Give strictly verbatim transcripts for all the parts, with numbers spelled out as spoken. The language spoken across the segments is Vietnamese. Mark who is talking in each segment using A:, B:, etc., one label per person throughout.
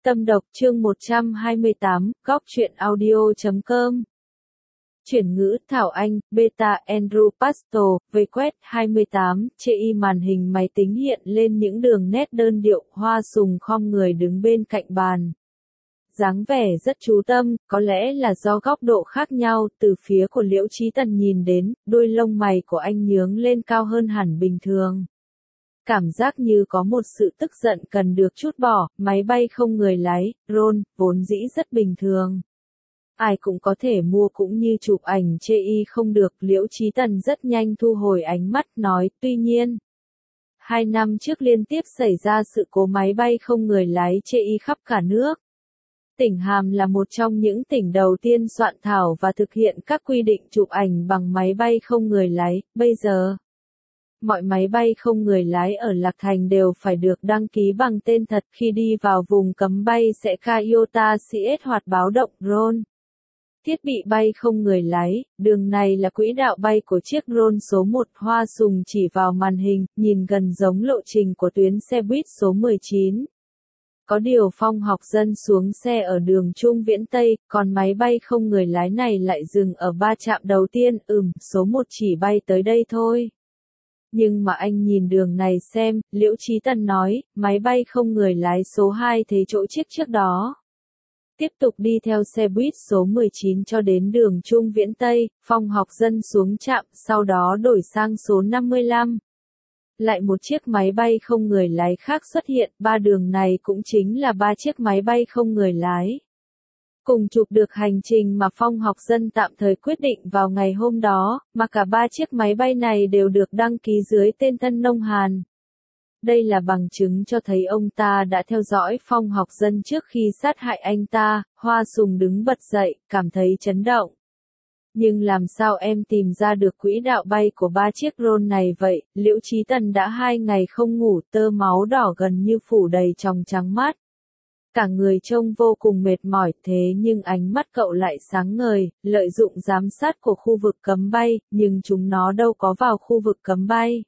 A: Tâm độc chương một trăm hai mươi tám, góc truyện audio chấm com. Chuyển ngữ Thảo Anh, Beta Andrew Pastor, vê quét hai mươi tám, chê y màn hình máy tính hiện lên những đường nét đơn điệu, Hoa Sùng khom người đứng bên cạnh bàn. Dáng vẻ rất chú tâm, có lẽ là do góc độ khác nhau, từ phía của Liễu Chí Tần nhìn đến, đôi lông mày của anh nhướng lên cao hơn hẳn bình thường. Cảm giác như có một sự tức giận cần được trút bỏ, máy bay không người lái, drone, vốn dĩ rất bình thường. Ai cũng có thể mua cũng như chụp ảnh chê y không được, Liễu Chí Tần rất nhanh thu hồi ánh mắt nói, tuy nhiên. Hai năm trước liên tiếp xảy ra sự cố máy bay không người lái chê y khắp cả nước. Tỉnh Hàm là một trong những tỉnh đầu tiên soạn thảo và thực hiện các quy định chụp ảnh bằng máy bay không người lái, bây giờ. Mọi máy bay không người lái ở Lạc Thành đều phải được đăng ký bằng tên thật, khi đi vào vùng cấm bay sẽ ca iota xê ét hoặc báo động drone. Thiết bị bay không người lái, đường này là quỹ đạo bay của chiếc drone số một, Hoa Sùng chỉ vào màn hình, nhìn gần giống lộ trình của tuyến xe buýt số mười chín. Có điều Phong Học Dân xuống xe ở đường Trung Viễn Tây, còn máy bay không người lái này lại dừng ở ba trạm đầu tiên, ừm, số một chỉ bay tới đây thôi. Nhưng mà anh nhìn đường này xem, Liễu Chí Tần nói, máy bay không người lái số hai thế chỗ chiếc trước đó. Tiếp tục đi theo xe buýt số mười chín cho đến đường Trung Viễn Tây, Phong Học Dân xuống trạm, sau đó đổi sang số năm mươi lăm. Lại một chiếc máy bay không người lái khác xuất hiện, ba đường này cũng chính là ba chiếc máy bay không người lái. Cùng chụp được hành trình mà Phong Học Dân tạm thời quyết định vào ngày hôm đó, mà cả ba chiếc máy bay này đều được đăng ký dưới tên Tân Nông Hàn. Đây là bằng chứng cho thấy ông ta đã theo dõi Phong Học Dân trước khi sát hại anh ta, Hoa Sùng đứng bật dậy, cảm thấy chấn động. Nhưng làm sao em tìm ra được quỹ đạo bay của ba chiếc drone này vậy? Liễu Chí Tần đã hai ngày không ngủ, tơ máu đỏ gần như phủ đầy tròng trắng mắt. Cả người trông vô cùng mệt mỏi, thế nhưng ánh mắt cậu lại sáng ngời, lợi dụng giám sát của khu vực cấm bay, nhưng chúng nó đâu có vào khu vực cấm bay.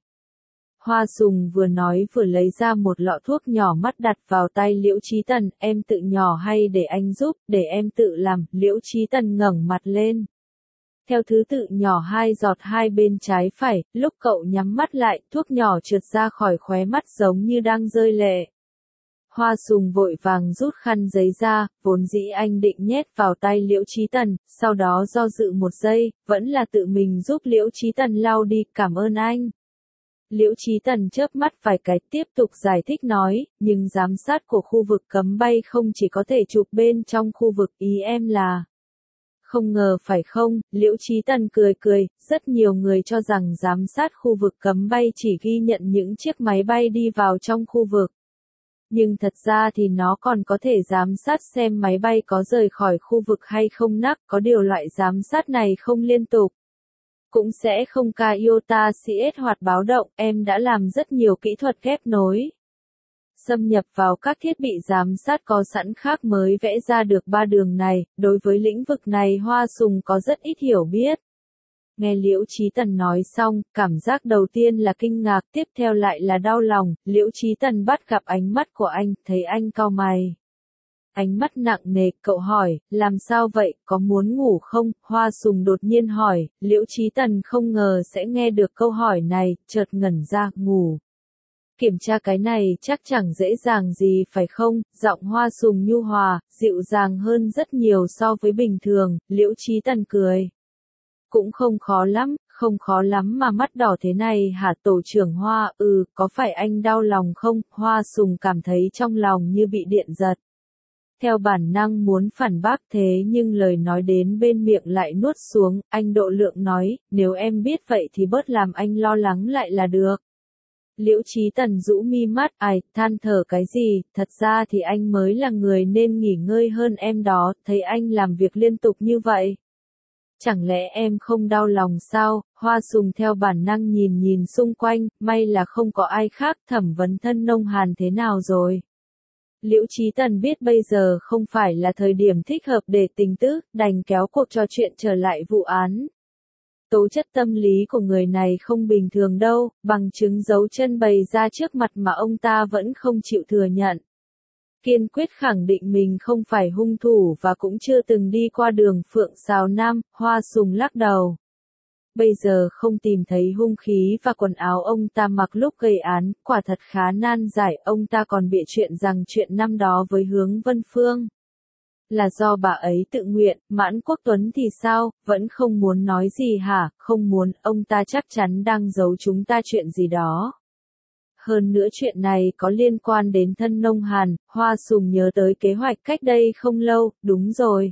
A: Hoa Sùng vừa nói vừa lấy ra một lọ thuốc nhỏ mắt đặt vào tay Liễu Chí Tần, em tự nhỏ hay để anh giúp, để em tự làm, Liễu Chí Tần ngẩng mặt lên. Theo thứ tự nhỏ hai giọt hai bên trái phải, lúc cậu nhắm mắt lại, thuốc nhỏ trượt ra khỏi khóe mắt giống như đang rơi lệ. Hoa Sùng vội vàng rút khăn giấy ra, vốn dĩ anh định nhét vào tay Liễu Chí Tần, sau đó do dự một giây, vẫn là tự mình giúp Liễu Chí Tần lau đi, cảm ơn anh. Liễu Chí Tần chớp mắt vài cái tiếp tục giải thích nói, nhưng giám sát của khu vực cấm bay không chỉ có thể chụp bên trong khu vực, ý em là. Không ngờ phải không, Liễu Chí Tần cười cười, rất nhiều người cho rằng giám sát khu vực cấm bay chỉ ghi nhận những chiếc máy bay đi vào trong khu vực. Nhưng thật ra thì nó còn có thể giám sát xem máy bay có rời khỏi khu vực hay không nắc, có điều loại giám sát này không liên tục. Cũng sẽ không ca iota xê ét hoặc báo động, em đã làm rất nhiều kỹ thuật ghép nối. Xâm nhập vào các thiết bị giám sát có sẵn khác mới vẽ ra được ba đường này, đối với lĩnh vực này Hoa Sùng có rất ít hiểu biết. Nghe Liễu Chí Tần nói xong, cảm giác đầu tiên là kinh ngạc, tiếp theo lại là đau lòng, Liễu Chí Tần bắt gặp ánh mắt của anh, thấy anh cau mày. Ánh mắt nặng nề, cậu hỏi, làm sao vậy, có muốn ngủ không? Hoa Sùng đột nhiên hỏi, Liễu Chí Tần không ngờ sẽ nghe được câu hỏi này, chợt ngẩn ra, ngủ. Kiểm tra cái này chắc chẳng dễ dàng gì phải không? Giọng Hoa Sùng nhu hòa, dịu dàng hơn rất nhiều so với bình thường, Liễu Chí Tần cười. Cũng không khó lắm, không khó lắm mà mắt đỏ thế này hả tổ trưởng Hoa, ừ, có phải anh đau lòng không? Hoa Sùng cảm thấy trong lòng như bị điện giật. Theo bản năng muốn phản bác thế nhưng lời nói đến bên miệng lại nuốt xuống, anh độ lượng nói, nếu em biết vậy thì bớt làm anh lo lắng lại là được. Liễu Chí Tần rũ mi mắt, ai, than thở cái gì, thật ra thì anh mới là người nên nghỉ ngơi hơn em đó, thấy anh làm việc liên tục như vậy. Chẳng lẽ em không đau lòng sao? Hoa Sùng theo bản năng nhìn nhìn xung quanh, may là không có ai khác, thẩm vấn Tân Nông Hàn thế nào rồi? Liễu Chí Tần biết bây giờ không phải là thời điểm thích hợp để tình tứ, đành kéo cuộc trò chuyện trở lại vụ án. Tố chất tâm lý của người này không bình thường đâu, bằng chứng dấu chân bày ra trước mặt mà ông ta vẫn không chịu thừa nhận. Kiên quyết khẳng định mình không phải hung thủ và cũng chưa từng đi qua đường Phượng Sào Nam, Hoa Sùng lắc đầu. Bây giờ không tìm thấy hung khí và quần áo ông ta mặc lúc gây án, quả thật khá nan giải, ông ta còn bịa chuyện rằng chuyện năm đó với Hướng Vân Phương là do bà ấy tự nguyện. Mãn Quốc Tuấn thì sao, vẫn không muốn nói gì hả? Không muốn, ông ta chắc chắn đang giấu chúng ta chuyện gì đó. Hơn nữa chuyện này có liên quan đến thân Nông Hàn. Hoa Sùng nhớ tới kế hoạch cách đây không lâu. Đúng rồi.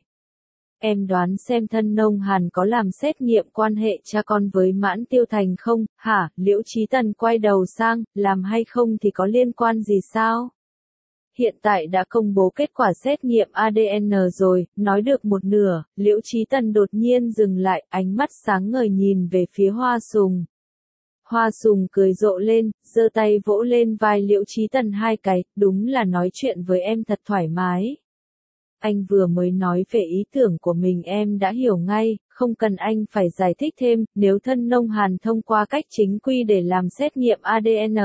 A: Em đoán xem thân Nông Hàn có làm xét nghiệm quan hệ cha con với Mãn Tiêu Thành không, hả? Liễu Chí Tần quay đầu sang, làm hay không thì có liên quan gì sao? Hiện tại đã công bố kết quả xét nghiệm a đê en rồi, nói được một nửa, Liễu Chí Tần đột nhiên dừng lại, ánh mắt sáng ngời nhìn về phía Hoa Sùng. Hoa Sùng cười rộ lên, giơ tay vỗ lên vai Liễu Chí Tần hai cái, đúng là nói chuyện với em thật thoải mái. Anh vừa mới nói về ý tưởng của mình em đã hiểu ngay, không cần anh phải giải thích thêm, nếu thân Nông Hàn thông qua cách chính quy để làm xét nghiệm a đê en.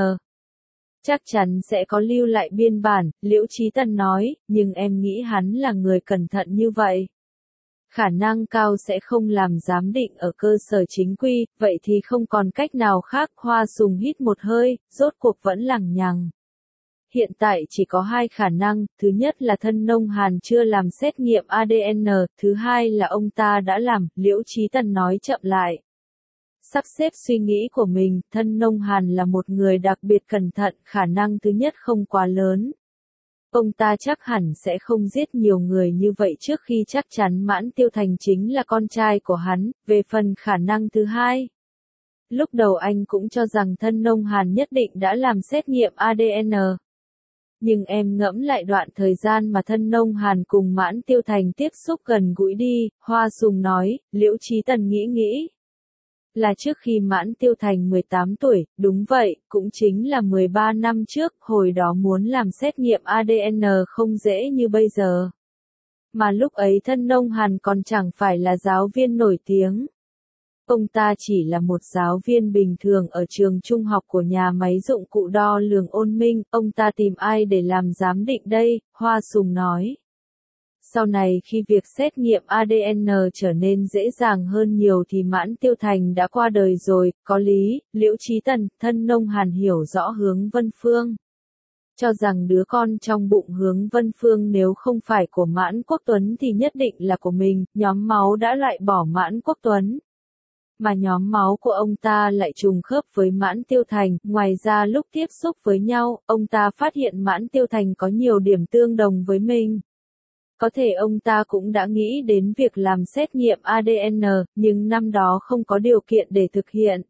A: Chắc chắn sẽ có lưu lại biên bản, Liễu Chí Tần nói, nhưng em nghĩ hắn là người cẩn thận như vậy. Khả năng cao sẽ không làm giám định ở cơ sở chính quy, vậy thì không còn cách nào khác. Hoa Sùng hít một hơi, rốt cuộc vẫn lằng nhằng. Hiện tại chỉ có hai khả năng, thứ nhất là thân Nông Hàn chưa làm xét nghiệm a đê en, thứ hai là ông ta đã làm, Liễu Chí Tần nói chậm lại. Sắp xếp suy nghĩ của mình, thân Nông Hàn là một người đặc biệt cẩn thận, khả năng thứ nhất không quá lớn. Ông ta chắc hẳn sẽ không giết nhiều người như vậy trước khi chắc chắn Mãn Tiêu Thành chính là con trai của hắn, về phần khả năng thứ hai. Lúc đầu anh cũng cho rằng thân Nông Hàn nhất định đã làm xét nghiệm a đê en. Nhưng em ngẫm lại đoạn thời gian mà thân Nông Hàn cùng Mãn Tiêu Thành tiếp xúc gần gũi đi, Hoa Sùng nói, Liễu Chí Tần nghĩ nghĩ. Là trước khi Mãn Tiêu Thành mười tám tuổi, đúng vậy, cũng chính là mười ba năm trước, hồi đó muốn làm xét nghiệm a đê en không dễ như bây giờ. Mà lúc ấy thân Nông Hàn còn chẳng phải là giáo viên nổi tiếng. Ông ta chỉ là một giáo viên bình thường ở trường trung học của nhà máy dụng cụ đo lường Ôn Minh, ông ta tìm ai để làm giám định đây, Hoa Sùng nói. Sau này khi việc xét nghiệm a đê en trở nên dễ dàng hơn nhiều thì Mãn Tiêu Thành đã qua đời rồi, có lý, Liễu Chí Tần, thân Nông Hàn hiểu rõ Hướng Vân Phương. Cho rằng đứa con trong bụng Hướng Vân Phương nếu không phải của Mãn Quốc Tuấn thì nhất định là của mình, nhóm máu đã loại bỏ Mãn Quốc Tuấn. Mà nhóm máu của ông ta lại trùng khớp với Mãn Tiêu Thành, ngoài ra lúc tiếp xúc với nhau, ông ta phát hiện Mãn Tiêu Thành có nhiều điểm tương đồng với mình. Có thể ông ta cũng đã nghĩ đến việc làm xét nghiệm a đê en, nhưng năm đó không có điều kiện để thực hiện.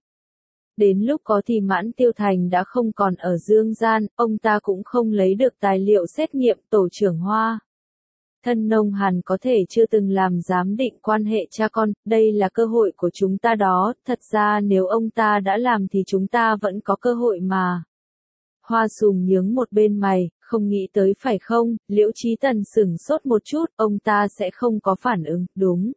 A: Đến lúc có thì Mãn Tiêu Thành đã không còn ở dương gian, ông ta cũng không lấy được tài liệu xét nghiệm. Tổ trưởng Hoa. Thân Nông Hàn có thể chưa từng làm giám định quan hệ cha con, đây là cơ hội của chúng ta đó, thật ra nếu ông ta đã làm thì chúng ta vẫn có cơ hội mà. Hoa Sùng nhướng một bên mày, không nghĩ tới phải không, Liễu Chí Tần sửng sốt một chút, ông ta sẽ không có phản ứng, đúng.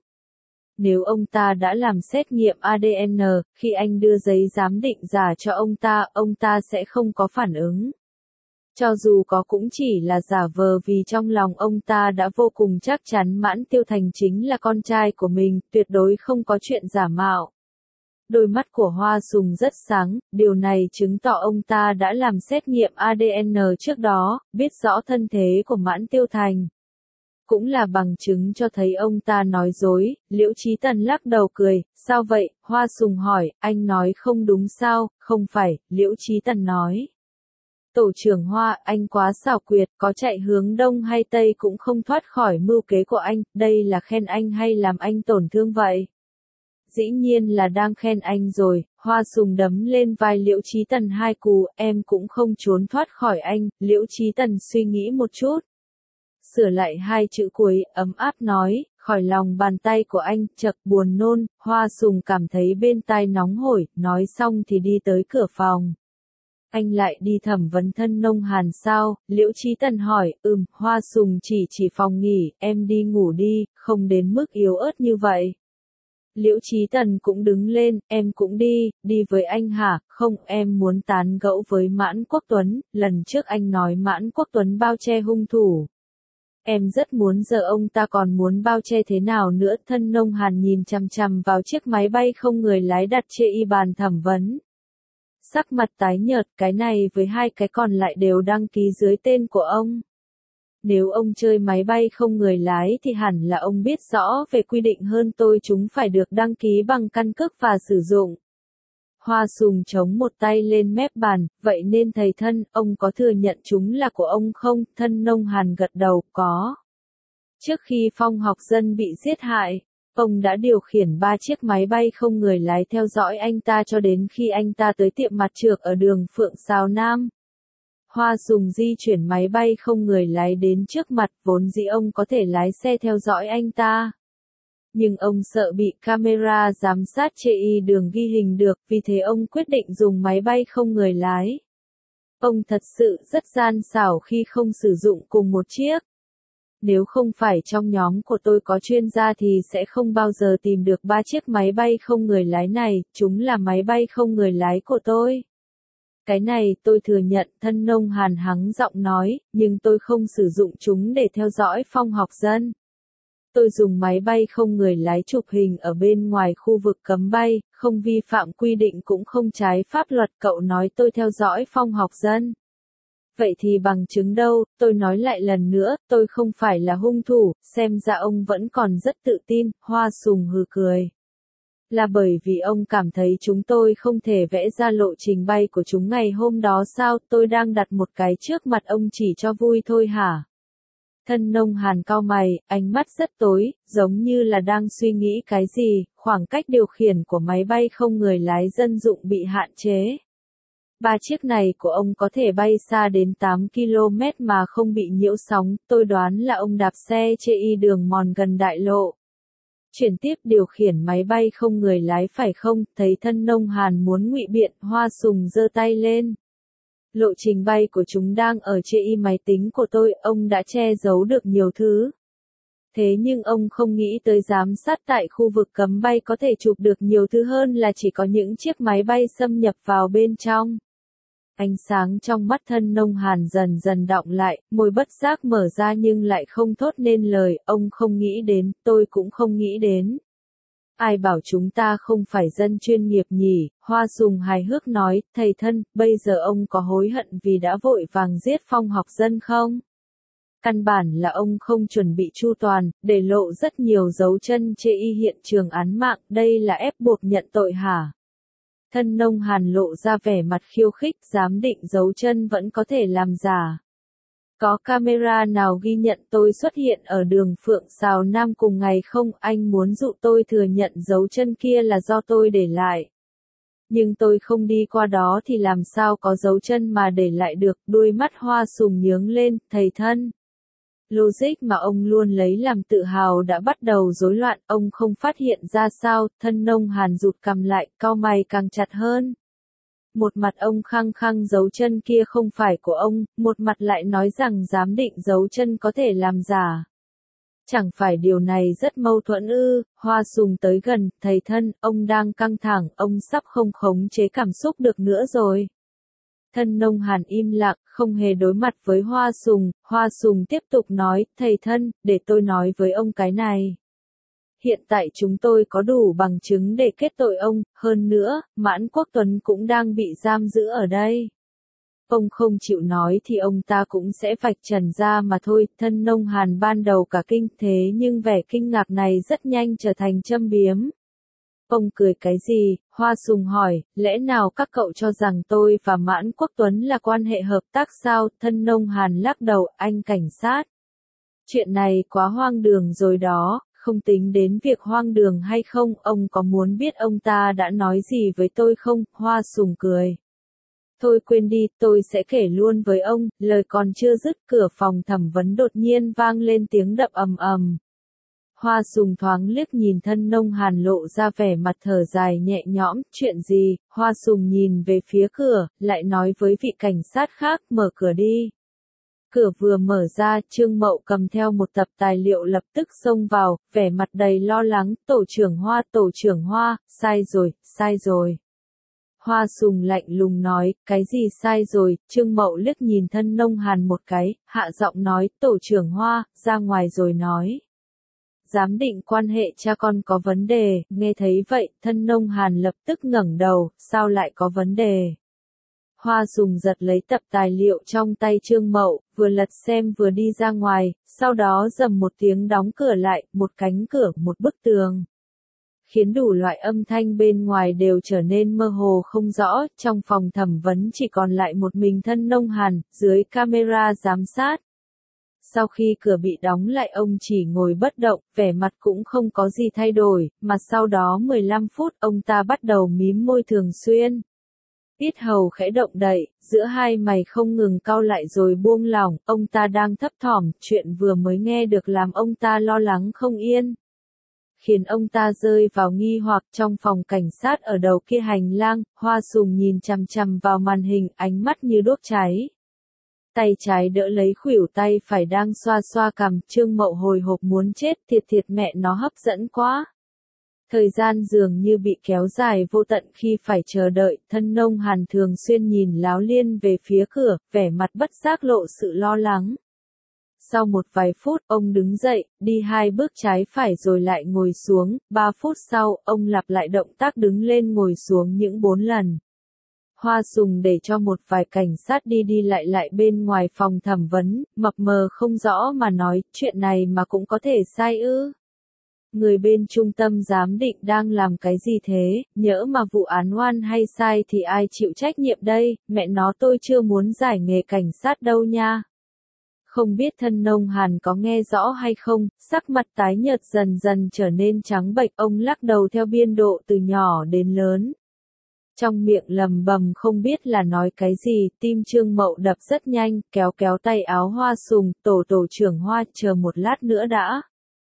A: Nếu ông ta đã làm xét nghiệm a đê en, khi anh đưa giấy giám định giả cho ông ta, ông ta sẽ không có phản ứng. Cho dù có cũng chỉ là giả vờ vì trong lòng ông ta đã vô cùng chắc chắn Mãn Tiêu Thành chính là con trai của mình, tuyệt đối không có chuyện giả mạo. Đôi mắt của Hoa Sùng rất sáng, điều này chứng tỏ ông ta đã làm xét nghiệm a đê en trước đó, biết rõ thân thế của Mãn Tiêu Thành. Cũng là bằng chứng cho thấy ông ta nói dối, Liễu Chí Tần lắc đầu cười, sao vậy, Hoa Sùng hỏi, anh nói không đúng sao, không phải, Liễu Chí Tần nói. Tổ trưởng Hoa, anh quá xảo quyệt, có chạy hướng đông hay tây cũng không thoát khỏi mưu kế của anh, đây là khen anh hay làm anh tổn thương vậy? Dĩ nhiên là đang khen anh rồi, Hoa Sùng đấm lên vai Liễu Chí Tần hai cú, em cũng không trốn thoát khỏi anh, Liễu Chí Tần suy nghĩ một chút. Sửa lại hai chữ cuối, ấm áp nói, khỏi lòng bàn tay của anh, chật buồn nôn, Hoa Sùng cảm thấy bên tai nóng hổi, nói xong thì đi tới cửa phòng. Anh lại đi thẩm vấn thân Nông Hàn sao, Liễu Chí Tần hỏi, ừm, Hoa Sùng chỉ chỉ phòng nghỉ, em đi ngủ đi, không đến mức yếu ớt như vậy. Liễu Chí Tần cũng đứng lên, em cũng đi, đi với anh hả? Không, em muốn tán gẫu với Mãn Quốc Tuấn, lần trước anh nói Mãn Quốc Tuấn bao che hung thủ. Em rất muốn, giờ ông ta còn muốn bao che thế nào nữa? Thân Nông Hàn nhìn chằm chằm vào chiếc máy bay không người lái đặt trên y bàn thẩm vấn. Sắc mặt tái nhợt, cái này với hai cái còn lại đều đăng ký dưới tên của ông. Nếu ông chơi máy bay không người lái thì hẳn là ông biết rõ về quy định hơn tôi, chúng phải được đăng ký bằng căn cước và sử dụng. Hoa Sùng chống một tay lên mép bàn, vậy nên thầy Thân, ông có thừa nhận chúng là của ông không? Thân Nông Hàn gật đầu, có. Trước khi Phong Học Dân bị giết hại, ông đã điều khiển ba chiếc máy bay không người lái theo dõi anh ta cho đến khi anh ta tới tiệm mặt trược ở đường Phượng Sào Nam. Hoa Sùng di chuyển máy bay không người lái đến trước mặt, vốn dĩ ông có thể lái xe theo dõi anh ta. Nhưng ông sợ bị camera giám sát trên y đường ghi hình được, vì thế ông quyết định dùng máy bay không người lái. Ông thật sự rất gian xảo khi không sử dụng cùng một chiếc. Nếu không phải trong nhóm của tôi có chuyên gia thì sẽ không bao giờ tìm được ba chiếc máy bay không người lái này, chúng là máy bay không người lái của tôi. Cái này tôi thừa nhận, Thân Nông Hàn hắng giọng nói, nhưng tôi không sử dụng chúng để theo dõi Phong Học Dân. Tôi dùng máy bay không người lái chụp hình ở bên ngoài khu vực cấm bay, không vi phạm quy định cũng không trái pháp luật. Cậu nói tôi theo dõi Phong Học Dân. Vậy thì bằng chứng đâu? Tôi nói lại lần nữa, tôi không phải là hung thủ, xem ra ông vẫn còn rất tự tin. Hoa Sùng hừ cười. Là bởi vì ông cảm thấy chúng tôi không thể vẽ ra lộ trình bay của chúng ngày hôm đó sao? Tôi đang đặt một cái trước mặt ông chỉ cho vui thôi hả? Thân Nông Hàn cau mày, ánh mắt rất tối, giống như là đang suy nghĩ cái gì. Khoảng cách điều khiển của máy bay không người lái dân dụng bị hạn chế. Ba chiếc này của ông có thể bay xa đến tám ki lô mét mà không bị nhiễu sóng. Tôi đoán là ông đạp xe trên y đường mòn gần đại lộ. Chuyển tiếp điều khiển máy bay không người lái phải không? Thấy Thân Nông Hàn muốn ngụy biện, Hoa Sùng giơ tay lên. Lộ trình bay của chúng đang ở trên y máy tính của tôi, ông đã che giấu được nhiều thứ. Thế nhưng ông không nghĩ tới giám sát tại khu vực cấm bay có thể chụp được nhiều thứ hơn là chỉ có những chiếc máy bay xâm nhập vào bên trong. Ánh sáng trong mắt Thân Nông Hàn dần dần đọng lại, môi bất giác mở ra nhưng lại không thốt nên lời, ông không nghĩ đến, tôi cũng không nghĩ đến. Ai bảo chúng ta không phải dân chuyên nghiệp nhỉ? Hoa Sùng hài hước nói, thầy Thân, bây giờ ông có hối hận vì đã vội vàng giết Phong Học Dân không? Căn bản là ông không chuẩn bị chu toàn, để lộ rất nhiều dấu chân trên y hiện trường án mạng, đây là ép buộc nhận tội hả? Thân Nông Hàn lộ ra vẻ mặt khiêu khích, giám định dấu chân vẫn có thể làm giả. Có camera nào ghi nhận tôi xuất hiện ở đường Phượng Sào Nam cùng ngày không? Anh muốn dụ tôi thừa nhận dấu chân kia là do tôi để lại. Nhưng tôi không đi qua đó thì làm sao có dấu chân mà để lại được? Đuôi mắt Hoa Sùng nhướng lên, thầy Thân. Logic mà ông luôn lấy làm tự hào đã bắt đầu rối loạn, ông không phát hiện ra sao? Thân Nông Hàn rụt cằm lại, cau mày càng chặt hơn. Một mặt ông khăng khăng dấu chân kia không phải của ông, một mặt lại nói rằng giám định dấu chân có thể làm giả. Chẳng phải điều này rất mâu thuẫn ư? Hoa Sùng tới gần, thầy Thân, ông đang căng thẳng, ông sắp không khống chế cảm xúc được nữa rồi. Thân Nông Hàn im lặng, không hề đối mặt với Hoa Sùng. Hoa Sùng tiếp tục nói, thầy Thân, để tôi nói với ông cái này. Hiện tại chúng tôi có đủ bằng chứng để kết tội ông, hơn nữa, Mãn Quốc Tuấn cũng đang bị giam giữ ở đây. Ông không chịu nói thì ông ta cũng sẽ vạch trần ra mà thôi. Thân Nông Hàn ban đầu cả kinh, thế nhưng vẻ kinh ngạc này rất nhanh trở thành châm biếm. Ông cười cái gì? Hoa Sùng hỏi, lẽ nào các cậu cho rằng tôi và Mãn Quốc Tuấn là quan hệ hợp tác sao? Thân Nông Hàn lắc đầu, anh cảnh sát. Chuyện này quá hoang đường rồi đó, không tính đến việc hoang đường hay không, ông có muốn biết ông ta đã nói gì với tôi không? Hoa Sùng cười. Thôi quên đi, tôi sẽ kể luôn với ông. Lời còn chưa dứt, cửa phòng thẩm vấn đột nhiên vang lên tiếng đập ầm ầm. Hoa Sùng thoáng liếc nhìn Thân Nông Hàn lộ ra vẻ mặt thở dài nhẹ nhõm, chuyện gì? Hoa Sùng nhìn về phía cửa, lại nói với vị cảnh sát khác, mở cửa đi. Cửa vừa mở ra, Trương Mậu cầm theo một tập tài liệu lập tức xông vào, vẻ mặt đầy lo lắng, tổ trưởng Hoa, tổ trưởng Hoa, sai rồi, sai rồi. Hoa Sùng lạnh lùng nói, cái gì sai rồi, Trương Mậu liếc nhìn Thân Nông Hàn một cái, hạ giọng nói, tổ trưởng Hoa, ra ngoài rồi nói. Giám định quan hệ cha con có vấn đề, nghe thấy vậy, Thân Nông Hàn lập tức ngẩng đầu, sao lại có vấn đề? Hoa Sùng giật lấy tập tài liệu trong tay Trương Mậu, vừa lật xem vừa đi ra ngoài, sau đó rầm một tiếng đóng cửa lại, một cánh cửa, một bức tường. Khiến đủ loại âm thanh bên ngoài đều trở nên mơ hồ không rõ, trong phòng thẩm vấn chỉ còn lại một mình Thân Nông Hàn, dưới camera giám sát. Sau khi cửa bị đóng lại ông chỉ ngồi bất động, vẻ mặt cũng không có gì thay đổi, mà sau đó mười lăm phút ông ta bắt đầu mím môi thường xuyên. Yết hầu khẽ động đậy, giữa hai mày không ngừng cau lại rồi buông lỏng, ông ta đang thấp thỏm, chuyện vừa mới nghe được làm ông ta lo lắng không yên. Khiến ông ta rơi vào nghi hoặc trong phòng cảnh sát ở đầu kia hành lang, Hoa Sùng nhìn chằm chằm vào màn hình, ánh mắt như đuốc cháy. Tay trái đỡ lấy khuỷu tay phải đang xoa xoa cằm, Trương Mậu hồi hộp muốn chết, thiệt thiệt mẹ nó hấp dẫn quá. Thời gian dường như bị kéo dài vô tận khi phải chờ đợi, Thân Nông Hàn thường xuyên nhìn láo liên về phía cửa, vẻ mặt bất giác lộ sự lo lắng. Sau một vài phút, ông đứng dậy, đi hai bước trái phải rồi lại ngồi xuống, ba phút sau, ông lặp lại động tác đứng lên ngồi xuống những bốn lần. Hoa Sùng để cho một vài cảnh sát đi đi lại lại bên ngoài phòng thẩm vấn, mập mờ không rõ mà nói, chuyện này mà cũng có thể sai ư. Người bên trung tâm giám định đang làm cái gì thế, nhỡ mà vụ án oan hay sai thì ai chịu trách nhiệm đây, mẹ nó tôi chưa muốn giải nghề cảnh sát đâu nha. Không biết Thân Nông Hàn có nghe rõ hay không, sắc mặt tái nhợt dần dần trở nên trắng bệch, ông lắc đầu theo biên độ từ nhỏ đến lớn. Trong miệng lầm bầm không biết là nói cái gì, tim Trương Mậu đập rất nhanh, kéo kéo tay áo Hoa Sùng, tổ tổ trưởng Hoa, chờ một lát nữa đã.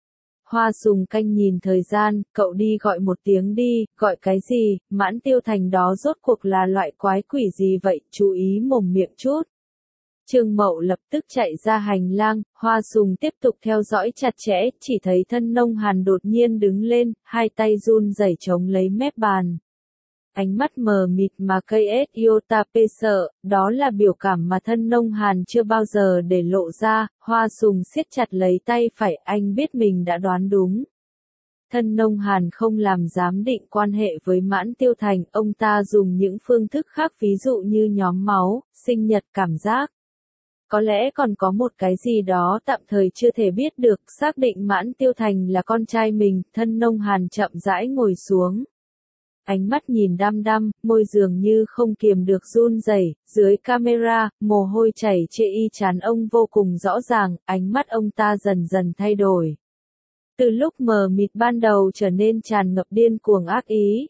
A: Hoa Sùng canh nhìn thời gian, cậu đi gọi một tiếng đi, gọi cái gì, Mãn Tiêu Thành đó rốt cuộc là loại quái quỷ gì vậy, chú ý mồm miệng chút. Trương Mậu lập tức chạy ra hành lang, Hoa Sùng tiếp tục theo dõi chặt chẽ, chỉ thấy Thân Nông Hàn đột nhiên đứng lên, hai tay run rẩy chống lấy mép bàn. Ánh mắt mờ mịt mà cây ét iota pê sợ, đó là biểu cảm mà Thân Nông Hàn chưa bao giờ để lộ ra, Hoa Sùng siết chặt lấy tay phải, anh biết mình đã đoán đúng. Thân Nông Hàn không làm giám định quan hệ với Mãn Tiêu Thành, ông ta dùng những phương thức khác ví dụ như nhóm máu, sinh nhật cảm giác. Có lẽ còn có một cái gì đó tạm thời chưa thể biết được, xác định Mãn Tiêu Thành là con trai mình, Thân Nông Hàn chậm rãi ngồi xuống. Ánh mắt nhìn đăm đăm, môi dường như không kiềm được run rẩy, dưới camera, mồ hôi chảy chê y trán ông vô cùng rõ ràng, ánh mắt ông ta dần dần thay đổi. Từ lúc mờ mịt ban đầu trở nên tràn ngập điên cuồng ác ý.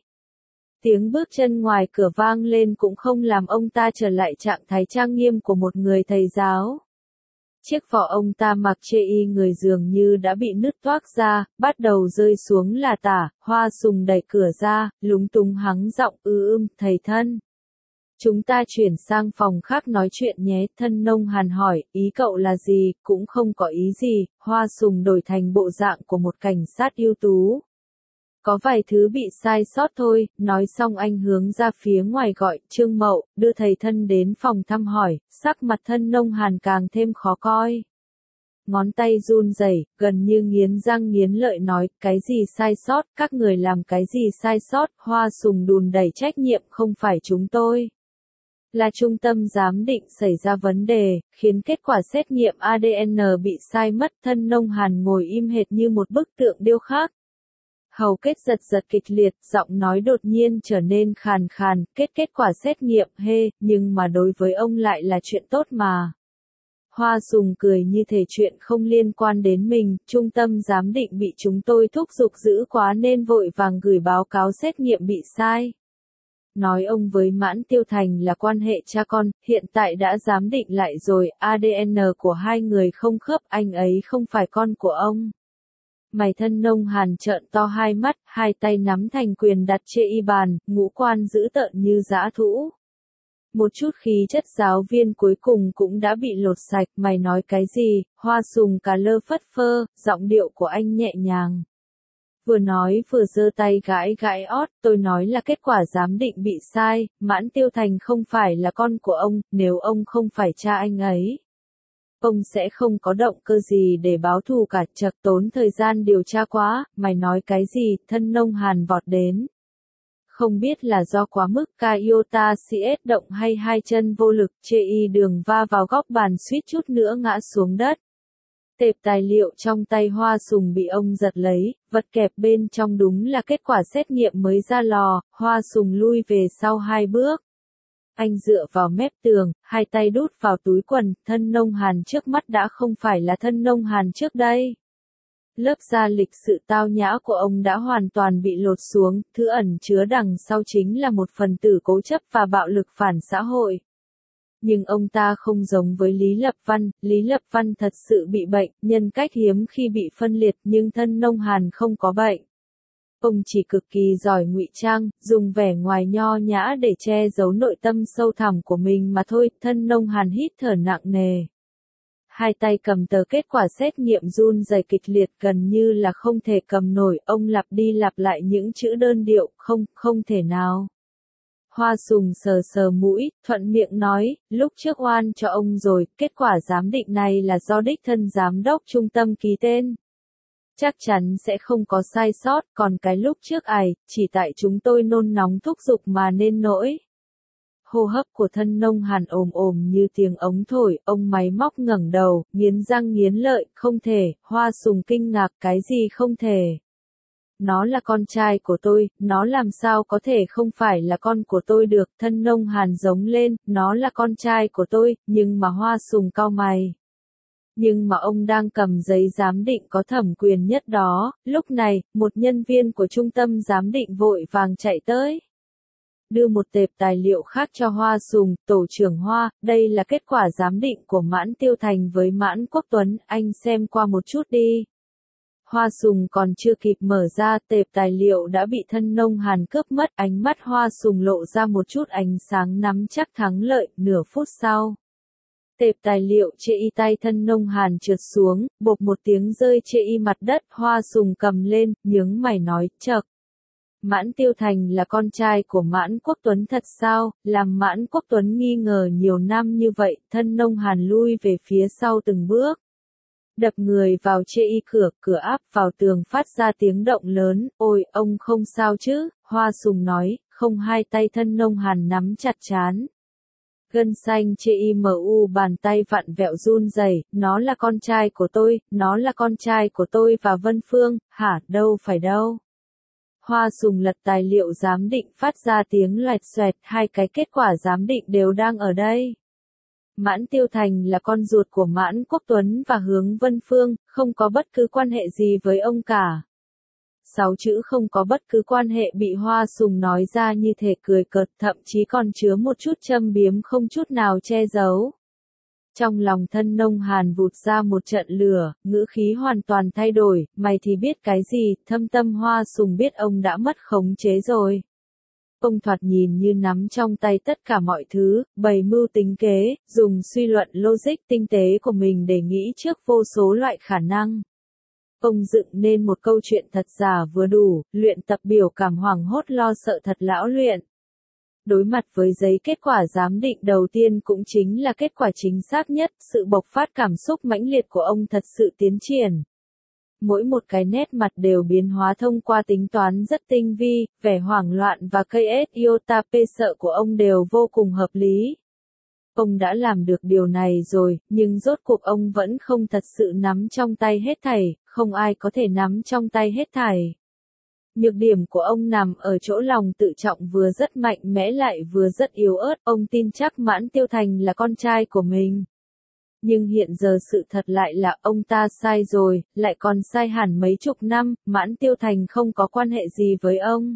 A: Tiếng bước chân ngoài cửa vang lên cũng không làm ông ta trở lại trạng thái trang nghiêm của một người thầy giáo. Chiếc vỏ ông ta mặc chê y người dường như đã bị nứt toác ra, bắt đầu rơi xuống là tả, Hoa Sùng đẩy cửa ra, lúng túng hắng giọng ư ưm, thầy thân. Chúng ta chuyển sang phòng khác nói chuyện nhé, Thân Nông Hàn hỏi, ý cậu là gì, cũng không có ý gì, Hoa Sùng đổi thành bộ dạng của một cảnh sát ưu tú. Có vài thứ bị sai sót thôi, nói xong anh hướng ra phía ngoài gọi, Trương Mậu, đưa thầy thân đến phòng thăm hỏi, sắc mặt Thân Nông Hàn càng thêm khó coi. Ngón tay run rẩy, gần như nghiến răng nghiến lợi nói, cái gì sai sót, các người làm cái gì sai sót, Hoa Sùng đùn đẩy trách nhiệm không phải chúng tôi. Là trung tâm giám định xảy ra vấn đề, khiến kết quả xét nghiệm a đê en bị sai mất. Thân Nông Hàn ngồi im hệt như một bức tượng điêu khắc. Hầu kết giật giật kịch liệt, giọng nói đột nhiên trở nên khàn khàn, kết kết quả xét nghiệm, hê, nhưng mà đối với ông lại là chuyện tốt mà. Hoa Sùng cười như thể chuyện không liên quan đến mình, trung tâm giám định bị chúng tôi thúc giục giữ quá nên vội vàng gửi báo cáo xét nghiệm bị sai. Nói ông với Mãn Tiêu Thành là quan hệ cha con, hiện tại đã giám định lại rồi, a đê en của hai người không khớp, anh ấy không phải con của ông. Mày Thân Nông Hàn trợn to hai mắt, hai tay nắm thành quyền đặt trên y bàn, ngũ quan dữ tợn như dã thú. Một chút khí chất giáo viên cuối cùng cũng đã bị lột sạch, mày nói cái gì, Hoa Sùng cà lơ phất phơ, giọng điệu của anh nhẹ nhàng. Vừa nói vừa giơ tay gãi gãi ót, tôi nói là kết quả giám định bị sai, Mãn Tiêu Thành không phải là con của ông, nếu ông không phải cha anh ấy. Ông sẽ không có động cơ gì để báo thù cả, chật tốn thời gian điều tra quá, mày nói cái gì, Thân Nông Hàn vọt đến. Không biết là do quá mức Kaiota xê ét động hay hai chân vô lực, chê y đường va vào góc bàn suýt chút nữa ngã xuống đất. Tệp tài liệu trong tay Hoa Sùng bị ông giật lấy, vật kẹp bên trong đúng là kết quả xét nghiệm mới ra lò, Hoa Sùng lui về sau hai bước. Anh dựa vào mép tường, hai tay đút vào túi quần, Thân Nông Hàn trước mắt đã không phải là Thân Nông Hàn trước đây. Lớp da lịch sự tao nhã của ông đã hoàn toàn bị lột xuống, thứ ẩn chứa đằng sau chính là một phần tử cố chấp và bạo lực phản xã hội. Nhưng ông ta không giống với Lý Lập Văn, Lý Lập Văn thật sự bị bệnh, nhân cách hiếm khi bị phân liệt, nhưng Thân Nông Hàn không có bệnh. Ông chỉ cực kỳ giỏi ngụy trang, dùng vẻ ngoài nho nhã để che giấu nội tâm sâu thẳm của mình mà thôi. Thân Nông Hàn hít thở nặng nề. Hai tay cầm tờ kết quả xét nghiệm run rẩy kịch liệt, gần như là không thể cầm nổi, ông lặp đi lặp lại những chữ đơn điệu, không, không thể nào. Hoa Sùng sờ sờ mũi, thuận miệng nói, lúc trước oan cho ông rồi, kết quả giám định này là do đích thân giám đốc trung tâm ký tên. Chắc chắn sẽ không có sai sót, còn cái lúc trước ải, chỉ tại chúng tôi nôn nóng thúc giục mà nên nỗi. Hô hấp của Thân Nông Hàn ồm ồm như tiếng ống thổi, ông máy móc ngẩng đầu, nghiến răng nghiến lợi, không thể, Hoa Sùng kinh ngạc, cái gì không thể. Nó là con trai của tôi, nó làm sao có thể không phải là con của tôi được, Thân Nông Hàn giống lên, nó là con trai của tôi, nhưng mà Hoa Sùng cau mày. Nhưng mà ông đang cầm giấy giám định có thẩm quyền nhất đó, lúc này, một nhân viên của trung tâm giám định vội vàng chạy tới. Đưa một tệp tài liệu khác cho Hoa Sùng, tổ trưởng Hoa, đây là kết quả giám định của Mãn Tiêu Thành với Mãn Quốc Tuấn, anh xem qua một chút đi. Hoa Sùng còn chưa kịp mở ra, tệp tài liệu đã bị Thân Nông Hàn cướp mất, ánh mắt Hoa Sùng lộ ra một chút ánh sáng nắm chắc thắng lợi, nửa phút sau. Tệp tài liệu chê y tay Thân Nông Hàn trượt xuống, bộp một tiếng rơi chê y mặt đất, Hoa Sùng cầm lên, nhướng mày nói, chậc. Mãn Tiêu Thành là con trai của Mãn Quốc Tuấn thật sao, làm Mãn Quốc Tuấn nghi ngờ nhiều năm như vậy, Thân Nông Hàn lui về phía sau từng bước. Đập người vào chê y cửa, cửa áp vào tường phát ra tiếng động lớn, ôi, ông không sao chứ, Hoa Sùng nói, không, hai tay Thân Nông Hàn nắm chặt trán. Gân xanh chê y mờ u, bàn tay vặn vẹo run rẩy, nó là con trai của tôi, nó là con trai của tôi và Vân Phương, hả, đâu phải đâu. Hoa Sùng lật tài liệu giám định phát ra tiếng loẹt xoẹt, hai cái kết quả giám định đều đang ở đây. Mãn Tiêu Thành là con ruột của Mãn Quốc Tuấn và Hướng Vân Phương, không có bất cứ quan hệ gì với ông cả. Sáu chữ không có bất cứ quan hệ bị Hoa Sùng nói ra như thể cười cợt, thậm chí còn chứa một chút châm biếm không chút nào che giấu. Trong lòng Thân Nông Hàn vụt ra một trận lửa, ngữ khí hoàn toàn thay đổi, mày thì biết cái gì, thâm tâm Hoa Sùng biết ông đã mất khống chế rồi. Ông thoạt nhìn như nắm trong tay tất cả mọi thứ, bày mưu tính kế, dùng suy luận logic tinh tế của mình để nghĩ trước vô số loại khả năng. Ông dựng nên một câu chuyện thật giả vừa đủ, luyện tập biểu cảm hoảng hốt lo sợ thật lão luyện. Đối mặt với giấy kết quả giám định đầu tiên cũng chính là kết quả chính xác nhất, sự bộc phát cảm xúc mãnh liệt của ông thật sự tiến triển. Mỗi một cái nét mặt đều biến hóa thông qua tính toán rất tinh vi, vẻ hoảng loạn và cây ét iota p sợ của ông đều vô cùng hợp lý. Ông đã làm được điều này rồi, nhưng rốt cuộc ông vẫn không thật sự nắm trong tay hết thảy, không ai có thể nắm trong tay hết thảy. Nhược điểm của ông nằm ở chỗ lòng tự trọng vừa rất mạnh mẽ lại vừa rất yếu ớt, ông tin chắc Mãn Tiêu Thành là con trai của mình. Nhưng hiện giờ sự thật lại là ông ta sai rồi, lại còn sai hẳn mấy chục năm, Mãn Tiêu Thành không có quan hệ gì với ông.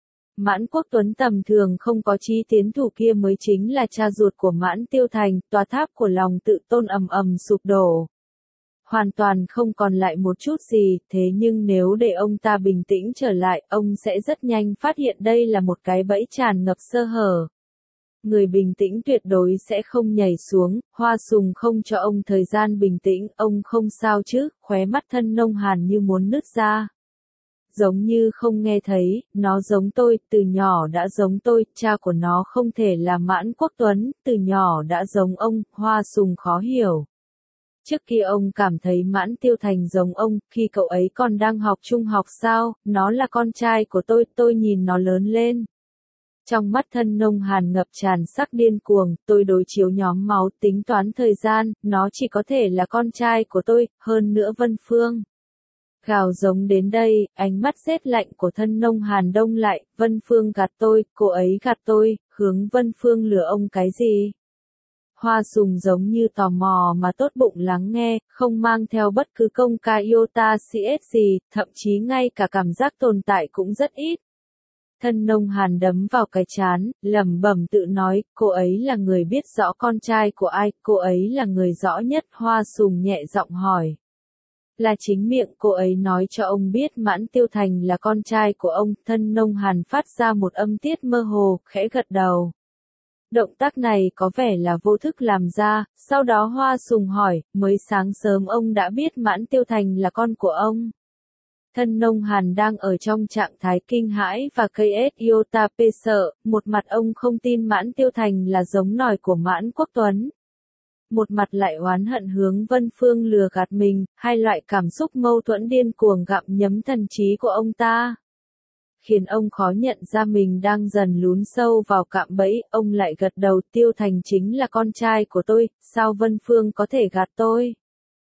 A: Mãn Quốc Tuấn tầm thường không có chí tiến thủ kia mới chính là cha ruột của Mãn Tiêu Thành, tòa tháp của lòng tự tôn ầm ầm sụp đổ. Hoàn toàn không còn lại một chút gì, thế nhưng nếu để ông ta bình tĩnh trở lại, ông sẽ rất nhanh phát hiện đây là một cái bẫy tràn ngập sơ hở. Người bình tĩnh tuyệt đối sẽ không nhảy xuống, Hoa Sùng không cho ông thời gian bình tĩnh, ông không sao chứ, khóe mắt Thân Nông Hàn như muốn nứt ra. Giống như không nghe thấy, nó giống tôi, từ nhỏ đã giống tôi, cha của nó không thể là Mãn Quốc Tuấn, từ nhỏ đã giống ông, Hoa Sùng khó hiểu. Trước kia ông cảm thấy Mãn Tiêu Thành giống ông, khi cậu ấy còn đang học trung học sao, nó là con trai của tôi, tôi nhìn nó lớn lên. Trong mắt Thân Nông Hàn ngập tràn sắc điên cuồng, tôi đối chiếu nhóm máu tính toán thời gian, nó chỉ có thể là con trai của tôi, hơn nữa Vân Phương. Gào giống đến đây, ánh mắt rét lạnh của Thân Nông Hàn đông lại, Vân Phương gạt tôi, cô ấy gạt tôi, hướng Vân Phương lừa ông cái gì? Hoa Sùng giống như tò mò mà tốt bụng lắng nghe, không mang theo bất cứ công ca iota cs gì, thậm chí ngay cả cảm giác tồn tại cũng rất ít. Thân Nông Hàn đấm vào cái chán, lẩm bẩm tự nói, cô ấy là người biết rõ con trai của ai, cô ấy là người rõ nhất, Hoa Sùng nhẹ giọng hỏi. Là chính miệng cô ấy nói cho ông biết Mãn Tiêu Thành là con trai của ông, Thân Nông Hàn phát ra một âm tiết mơ hồ, khẽ gật đầu. Động tác này có vẻ là vô thức làm ra, sau đó Hoa Sùng hỏi, mới sáng sớm ông đã biết Mãn Tiêu Thành là con của ông. Thân Nông Hàn đang ở trong trạng thái kinh hãi và cây ét iota p sợ, một mặt ông không tin Mãn Tiêu Thành là giống nòi của Mãn Quốc Tuấn. Một mặt lại oán hận hướng Vân Phương lừa gạt mình, hai loại cảm xúc mâu thuẫn điên cuồng gặm nhấm thần trí của ông ta. Khiến ông khó nhận ra mình đang dần lún sâu vào cạm bẫy, ông lại gật đầu, Tiêu Thành chính là con trai của tôi, sao Vân Phương có thể gạt tôi?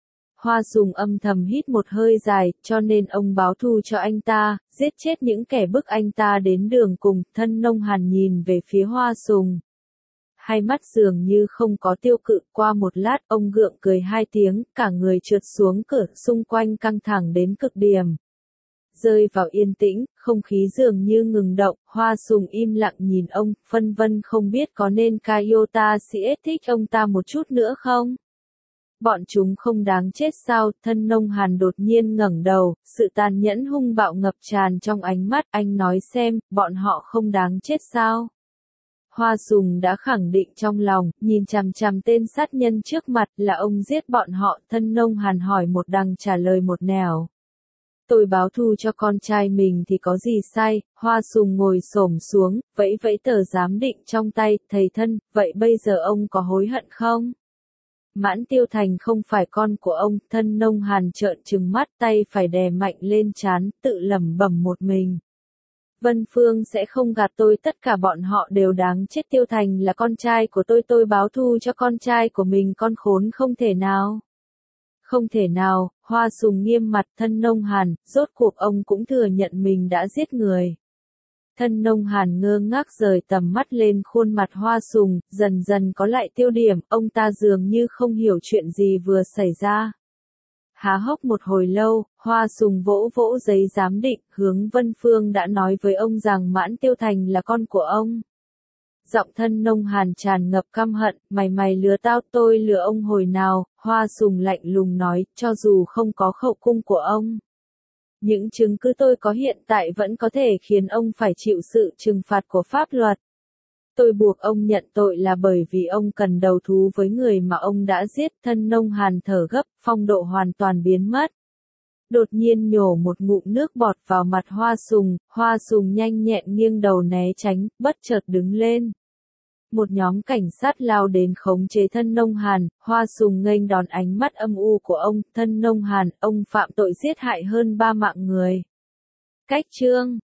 A: Hoa Sùng âm thầm hít một hơi dài, cho nên ông báo thù cho anh ta, giết chết những kẻ bức anh ta đến đường cùng, Thân Nông Hàn nhìn về phía Hoa Sùng. Hai mắt dường như không có tiêu cự, qua một lát ông gượng cười hai tiếng, cả người trượt xuống cửa, xung quanh căng thẳng đến cực điểm. Rơi vào yên tĩnh, không khí dường như ngừng động, Hoa Sùng im lặng nhìn ông, phân vân không biết có nên Kayota sẽ thích ông ta một chút nữa không? Bọn chúng không đáng chết sao? Thân Nông Hàn đột nhiên ngẩng đầu, sự tàn nhẫn hung bạo ngập tràn trong ánh mắt, anh nói xem, bọn họ không đáng chết sao? Hoa Sùng đã khẳng định trong lòng, nhìn chằm chằm tên sát nhân trước mặt là ông giết bọn họ, Thân Nông Hàn hỏi một đằng trả lời một nẻo. Tôi báo thù cho con trai mình thì có gì sai, Hoa Sùng ngồi xổm xuống, vẫy vẫy tờ giám định trong tay, thầy thân, vậy bây giờ ông có hối hận không? Mãn Tiêu Thành không phải con của ông, Thân Nông Hàn trợn trừng mắt, tay phải đè mạnh lên trán, tự lẩm bẩm một mình. Vân Phương sẽ không gạt tôi, tất cả bọn họ đều đáng chết, Tiêu Thành là con trai của tôi, tôi báo thù cho con trai của mình, con khốn không thể nào. Không thể nào, Hoa Sùng nghiêm mặt, Thân Nông Hàn, rốt cuộc ông cũng thừa nhận mình đã giết người. Thân Nông Hàn ngơ ngác rời tầm mắt lên khuôn mặt Hoa Sùng, dần dần có lại tiêu điểm, ông ta dường như không hiểu chuyện gì vừa xảy ra. Há hốc một hồi lâu, Hoa Sùng vỗ vỗ giấy giám định, hướng Vân Phương đã nói với ông rằng Mãn Tiêu Thành là con của ông. Giọng Thân Nông Hàn tràn ngập căm hận, mày mày lừa tao, tôi lừa ông hồi nào? Hoa Sùng lạnh lùng nói, cho dù không có khẩu cung của ông. Những chứng cứ tôi có hiện tại vẫn có thể khiến ông phải chịu sự trừng phạt của pháp luật. Tôi buộc ông nhận tội là bởi vì ông cần đầu thú với người mà ông đã giết. Thân Nông Hàn thở gấp, phong độ hoàn toàn biến mất. Đột nhiên nhổ một ngụm nước bọt vào mặt Hoa Sùng, Hoa Sùng nhanh nhẹn nghiêng đầu né tránh, bất chợt đứng lên. Một nhóm cảnh sát lao đến khống chế Thân Nông Hàn, Hoa Sùng nghênh đón ánh mắt âm u của ông, Thân Nông Hàn, ông phạm tội giết hại hơn ba mạng người. Cách chương